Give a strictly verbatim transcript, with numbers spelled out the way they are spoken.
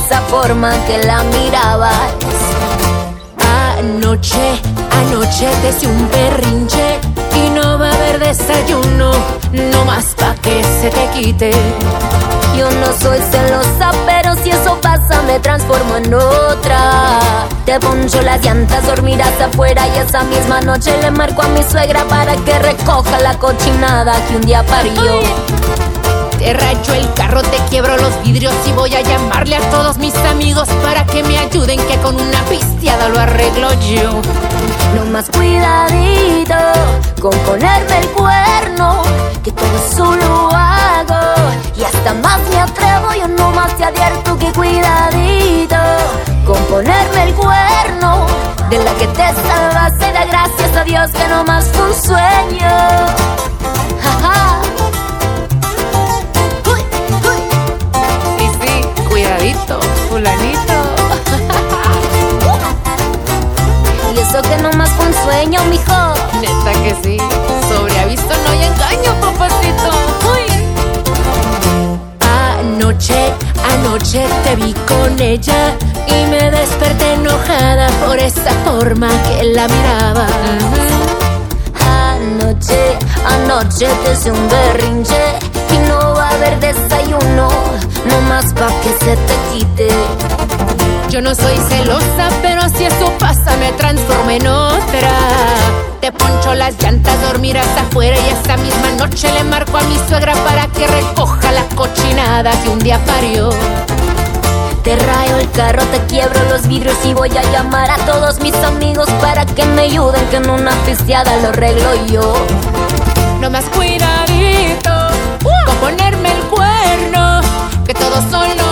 esa forma que la mirabas. Anoche, anoche te hice un berrinche y no va a haber desayuno, no más pa' que se te quite. Yo no soy celosa, pero si eso pasa me transformo en otra. Te poncho las llantas, dormirás afuera y esa misma noche le marco a mi suegra para que recoja la cochinada que un día parió. Te rayo el carro, te quiebro los vidrios y voy a llamarle a todos mis amigos para que me ayuden, que con una pisteada lo arreglo yo. No más cuidadito con ponerme el cuerno, que todo eso lo hago y hasta más me atrevo. Yo no más te advierto que cuidadito con ponerme el cuerno. De la que te salvaste, da gracias a Dios que no más fue un sueño. Ja, ja. Cuidadito, fulanito. Y eso que nomás fue un sueño, mijo. Neta que sí, sobre aviso no hay engaño, papacito. Uy. Anoche, anoche te vi con ella y me desperté enojada por esa forma que la miraba. uh-huh. Anoche, anoche te hice un berrinche y no va a haber desayuno, no más pa' que se te quite. Yo no soy celosa, pero si eso pasa me transformo en otra. Te poncho las llantas, dormirás afuera y esa misma noche le marco a mi suegra para que recoja la cochinada que un día parió. Te rayo el carro, te quiebro los vidrios y voy a llamar a todos mis amigos para que me ayuden, que en una pisteada lo arreglo yo. No más cuidadito con ponerme el cuerno, que todos son los